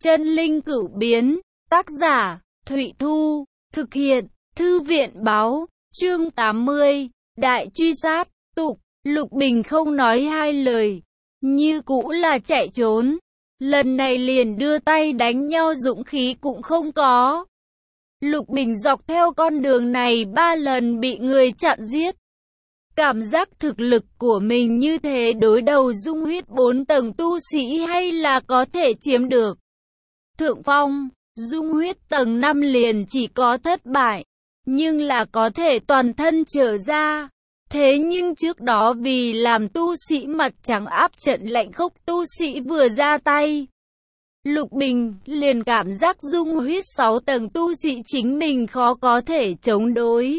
Chân linh cửu biến, tác giả, Thụy Thu, thực hiện, Thư viện báo, chương 80, đại truy sát, tục, Lục Bình không nói hai lời, như cũ là chạy trốn, lần này liền đưa tay đánh nhau dũng khí cũng không có. Lục Bình dọc theo con đường này 3 lần bị người chặn giết. Cảm giác thực lực của mình như thế đối đầu dung huyết 4 tầng tu sĩ hay là có thể chiếm được thượng phong. Dung huyết tầng 5 liền chỉ có thất bại, nhưng là có thể toàn thân trở ra. Thế nhưng trước đó vì làm tu sĩ mặt trắng áp trận lạnh khốc tu sĩ vừa ra tay, Lục Bình liền cảm giác dung huyết 6 tầng tu sĩ chính mình khó có thể chống đối.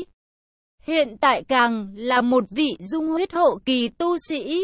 Hiện tại càng là một vị dung huyết hậu kỳ tu sĩ.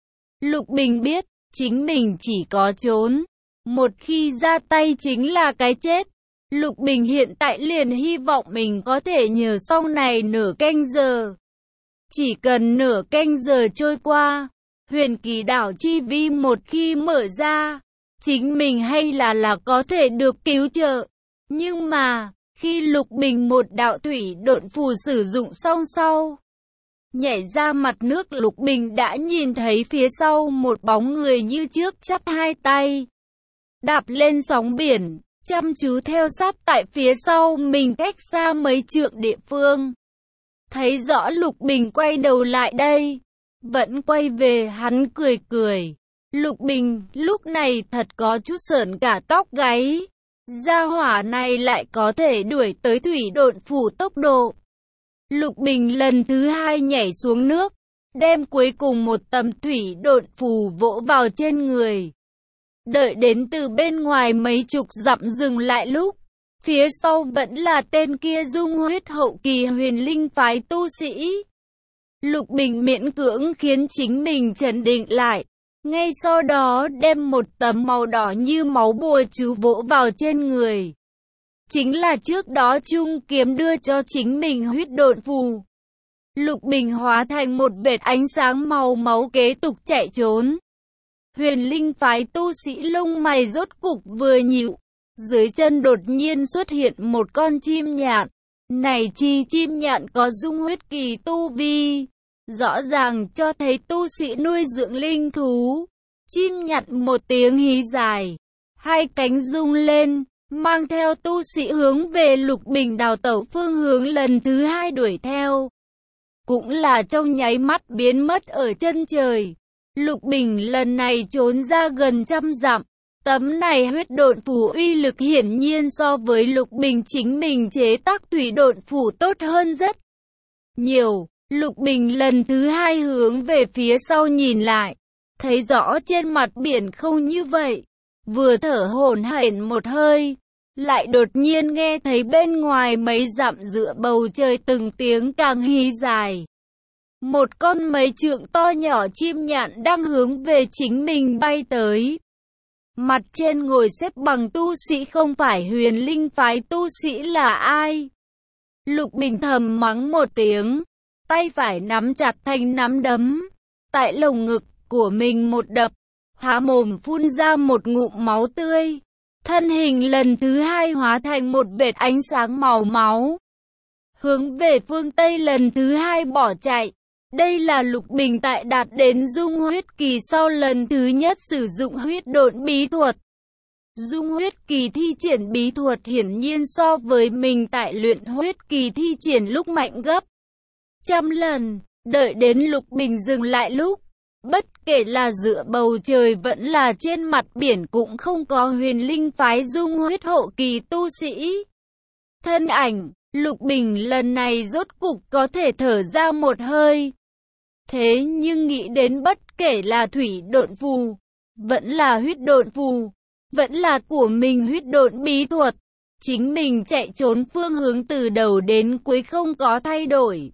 Lục Bình biết, chính mình chỉ có trốn. Một khi ra tay chính là cái chết. Lục Bình hiện tại liền hy vọng mình có thể nhờ sau này nửa canh giờ. Chỉ cần nửa canh giờ trôi qua, huyền kỳ đảo chi vi một khi mở ra, chính mình hay là có thể được cứu trợ. Nhưng mà, khi Lục Bình một đạo thủy độn phù sử dụng xong sau, nhảy ra mặt nước, Lục Bình đã nhìn thấy phía sau một bóng người như trước chắp hai tay, đạp lên sóng biển, chăm chú theo sát tại phía sau mình cách xa mấy trượng địa phương. Thấy rõ Lục Bình quay đầu lại đây, vẫn quay về, hắn cười cười. Lục Bình lúc này thật có chút sởn cả tóc gáy. Gia hỏa này lại có thể đuổi tới thủy độn phủ tốc độ. Lục Bình lần thứ hai nhảy xuống nước, đem cuối cùng một tấm thủy độn phù vỗ vào trên người. Đợi đến từ bên ngoài mấy chục dặm dừng lại lúc, phía sau vẫn là tên kia dung huyết hậu kỳ huyền linh phái tu sĩ. Lục Bình miễn cưỡng khiến chính mình trấn định lại. Ngay sau đó đem một tấm màu đỏ như máu bùa chú vỗ vào trên người. Chính là trước đó Trung Kiếm đưa cho chính mình huyết độn phù. Lục Bình hóa thành một vệt ánh sáng màu máu kế tục chạy trốn. Huyền linh phái tu sĩ lông mày rốt cục vừa nhịu. Dưới chân đột nhiên xuất hiện một con chim nhạn. Này chi chim nhạn có dung huyết kỳ tu vi. Rõ ràng cho thấy tu sĩ nuôi dưỡng linh thú. Chim nhặt một tiếng hí dài, hai cánh rung lên, mang theo tu sĩ hướng về Lục Bình đào tẩu phương hướng lần thứ hai đuổi theo. Cũng là trong nháy mắt biến mất ở chân trời. Lục Bình lần này trốn ra gần 100 dặm. Tấm này huyết độn phù uy lực hiển nhiên so với Lục Bình chính mình chế tác thủy độn phù tốt hơn rất nhiều. Lục Bình lần thứ hai hướng về phía sau nhìn lại, thấy rõ trên mặt biển không như vậy. Vừa thở hổn hển một hơi, lại đột nhiên nghe thấy bên ngoài mấy dặm giữa bầu trời từng tiếng càng hí dài. Một con mấy trượng to nhỏ chim nhạn đang hướng về chính mình bay tới. Mặt trên ngồi xếp bằng tu sĩ không phải huyền linh phái tu sĩ là ai? Lục Bình thầm mắng một tiếng. Tay phải nắm chặt thành nắm đấm, tại lồng ngực của mình một đập, há mồm phun ra một ngụm máu tươi. Thân hình lần thứ hai hóa thành một vệt ánh sáng màu máu, hướng về phương Tây lần thứ hai bỏ chạy. Đây là Lục Bình tại đạt đến dung huyết kỳ sau lần thứ nhất sử dụng huyết độn bí thuật. Dung huyết kỳ thi triển bí thuật hiển nhiên so với mình tại luyện huyết kỳ thi triển lúc mạnh gấp 100 lần. Đợi đến Lục Bình dừng lại lúc, bất kể là giữa bầu trời vẫn là trên mặt biển cũng không có huyền linh phái dung huyết hậu kỳ tu sĩ. Thân ảnh, Lục Bình lần này rốt cục có thể thở ra một hơi. Thế nhưng nghĩ đến bất kể là thủy độn phù, vẫn là huyết độn phù, vẫn là của mình huyết độn bí thuật, chính mình chạy trốn phương hướng từ đầu đến cuối không có thay đổi.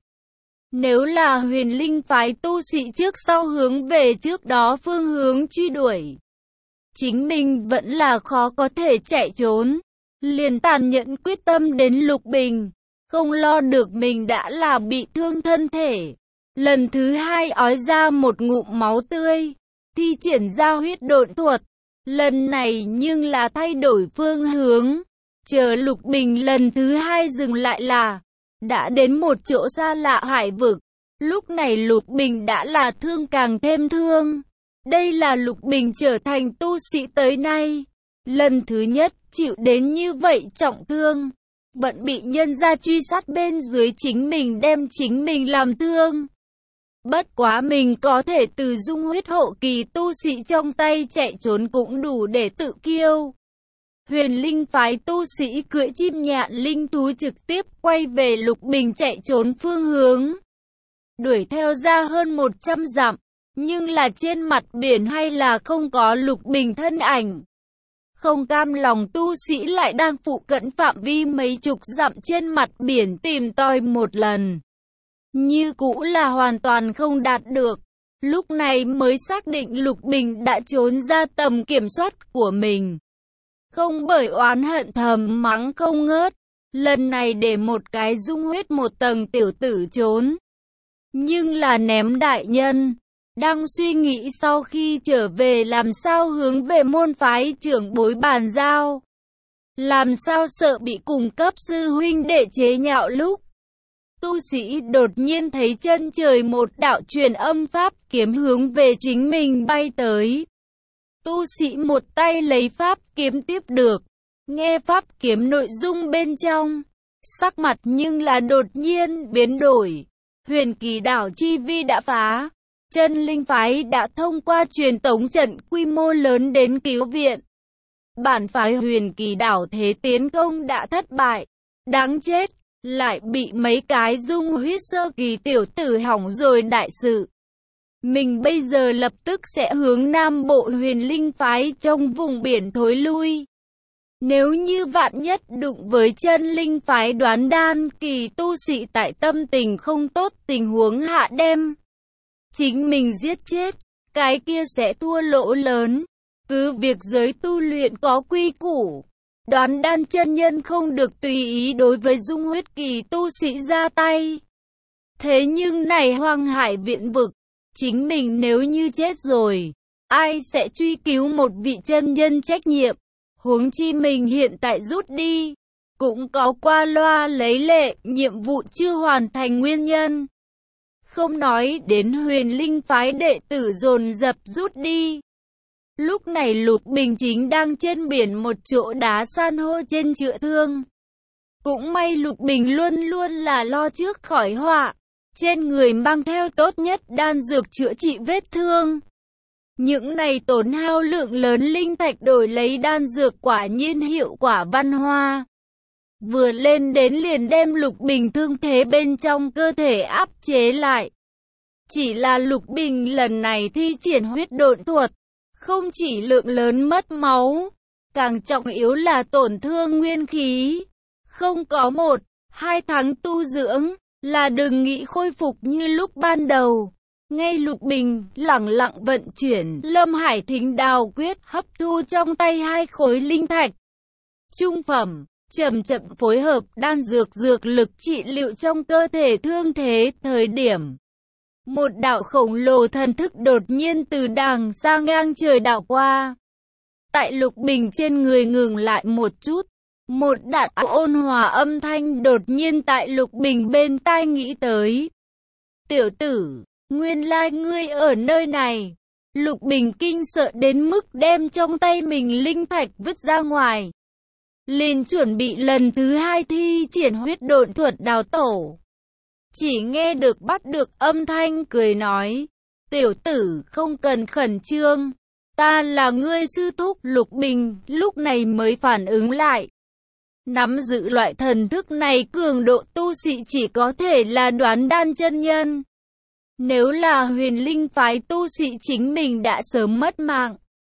Nếu là huyền linh phái tu sĩ trước sau hướng về trước đó phương hướng truy đuổi, chính mình vẫn là khó có thể chạy trốn. Liền tàn nhẫn quyết tâm đến Lục Bình, không lo được mình đã là bị thương thân thể. Lần thứ hai ói ra một ngụm máu tươi, thi triển ra huyết độn thuật, Lần này nhưng là thay đổi phương hướng. Chờ Lục Bình lần thứ hai dừng lại là đã đến một chỗ xa lạ hải vực. Lúc này Lục Bình đã là thương càng thêm thương. Đây là Lục Bình trở thành tu sĩ tới nay lần thứ nhất chịu đến như vậy trọng thương. Vẫn bị nhân gia truy sát bên dưới, chính mình đem chính mình làm thương. Bất quá mình có thể từ dung huyết hậu kỳ tu sĩ trong tay chạy trốn cũng đủ để tự kiêu. Huyền Linh phái tu sĩ cưỡi chim nhạn linh thú trực tiếp quay về Lục Bình chạy trốn phương hướng. Đuổi theo ra hơn 100 dặm, nhưng là trên mặt biển hay là không có Lục Bình thân ảnh. Không cam lòng tu sĩ lại đang phụ cận phạm vi mấy chục dặm trên mặt biển tìm tòi một lần. Như cũ là hoàn toàn không đạt được. Lúc này mới xác định Lục Bình đã trốn ra tầm kiểm soát của mình. Không bởi oán hận thầm mắng không ngớt. Lần này để một cái dung huyết một tầng tiểu tử trốn. Nhưng là ném đại nhân. Đang suy nghĩ sau khi trở về làm sao hướng về môn phái trưởng bối bàn giao. Làm sao sợ bị cùng cấp sư huynh đệ chế nhạo lúc. Tu sĩ đột nhiên thấy chân trời một đạo truyền âm pháp kiếm hướng về chính mình bay tới. Tu sĩ một tay lấy pháp kiếm tiếp được. Nghe pháp kiếm nội dung bên trong. Sắc mặt nhưng là đột nhiên biến đổi. Huyền Kỳ đảo chi vi đã phá. Chân linh phái đã thông qua truyền tống trận quy mô lớn đến cứu viện. Bản phái Huyền Kỳ đảo thế tiến công đã thất bại. Đáng chết, lại bị mấy cái dung huyết sơ kỳ tiểu tử hỏng rồi đại sự. Mình bây giờ lập tức sẽ hướng Nam Bộ Huyền Linh phái trong vùng biển thối lui. Nếu như vạn nhất đụng với chân linh phái đoán đan kỳ tu sĩ tại tâm tình không tốt tình huống hạ đem chính mình giết chết, cái kia sẽ thua lỗ lớn. Cứ việc giới tu luyện có quy củ, đoán đan chân nhân không được tùy ý đối với dung huyết kỳ tu sĩ ra tay. Thế nhưng này Hoang Hải viện vực, chính mình nếu như chết rồi, ai sẽ truy cứu một vị chân nhân trách nhiệm? Huống chi mình hiện tại rút đi, cũng có qua loa lấy lệ, nhiệm vụ chưa hoàn thành nguyên nhân. Không nói đến Huyền Linh phái đệ tử dồn dập rút đi. Lúc này Lục Bình chính đang trên biển một chỗ đá san hô trên chữa thương. Cũng may Lục Bình luôn luôn là lo trước khỏi họa. Trên người mang theo tốt nhất đan dược chữa trị vết thương. Những này tốn hao lượng lớn linh thạch đổi lấy đan dược quả nhiên hiệu quả văn hoa. Vừa lên đến liền đem Lục Bình thương thế bên trong cơ thể áp chế lại. Chỉ là Lục Bình lần này thi triển huyết độn thuật, không chỉ lượng lớn mất máu, càng trọng yếu là tổn thương nguyên khí. Không có 1-2 tháng tu dưỡng, là đừng nghĩ khôi phục như lúc ban đầu. Ngay Lục Bình lẳng lặng vận chuyển Lâm Hải Thính Đào Quyết hấp thu trong tay 2 khối linh thạch. Trung phẩm, chậm chậm phối hợp đan dược lực trị liệu trong cơ thể thương thế thời điểm. Một đạo khổng lồ thần thức đột nhiên từ đàng xa ngang trời đảo qua. Tại Lục Bình trên người ngừng lại một chút. Một đạo ôn hòa âm thanh đột nhiên tại Lục Bình bên tai nghĩ tới. Tiểu tử, nguyên lai ngươi ở nơi này. Lục Bình kinh sợ đến mức đem trong tay mình linh thạch vứt ra ngoài. Liền chuẩn bị lần thứ 2 thi triển huyết độn thuật đào tổ. Chỉ nghe được bắt được âm thanh cười nói. Tiểu tử không cần khẩn trương. Ta là ngươi sư thúc. Lục Bình lúc này mới phản ứng lại. Nắm giữ loại thần thức này cường độ tu sĩ chỉ có thể là đoán đan chân nhân. Nếu là Huyền Linh phái tu sĩ chính mình đã sớm mất mạng.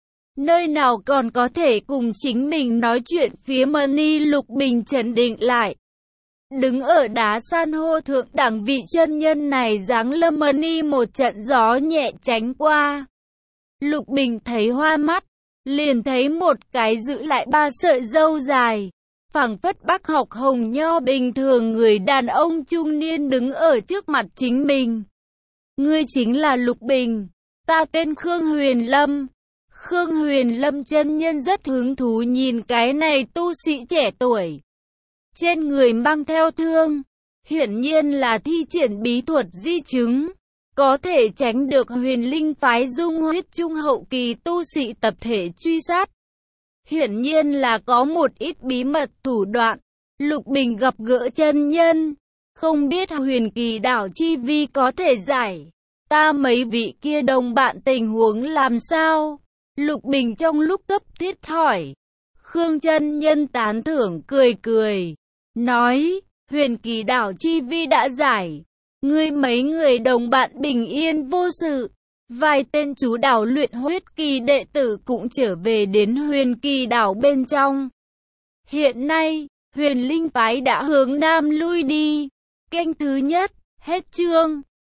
Nơi nào còn có thể cùng chính mình nói chuyện phía Mani. Lục Bình trấn định lại. Đứng ở đá san hô thượng đẳng vị chân nhân này giáng lâm Mani một trận gió nhẹ tránh qua. Lục Bình thấy hoa mắt, liền thấy một cái giữ lại 3 sợi râu dài. Phảng phất Bắc Học Hồng Nho bình thường người đàn ông trung niên đứng ở trước mặt chính mình. Ngươi chính là Lục Bình, ta tên Khương Huyền Lâm. Khương Huyền Lâm chân nhân rất hứng thú nhìn cái này tu sĩ trẻ tuổi. Trên người mang theo thương, hiển nhiên là thi triển bí thuật di chứng, có thể tránh được Huyền Linh phái dung huyết trung hậu kỳ tu sĩ tập thể truy sát. Hiển nhiên là có một ít bí mật thủ đoạn. Lục Bình gặp gỡ chân nhân, không biết Huyền Kỳ đảo chi vi có thể giải ta mấy vị kia đồng bạn tình huống làm sao? Lục Bình trong lúc cấp thiết hỏi. Khương chân nhân tán thưởng cười cười, nói, Huyền Kỳ đảo chi vi đã giải, ngươi mấy người đồng bạn bình yên vô sự. Vài tên chú đảo luyện huyết kỳ đệ tử cũng trở về đến Huyền Kỳ đảo bên trong. Hiện nay, Huyền Linh phái đã hướng nam lui đi. Canh thứ nhất, hết chương.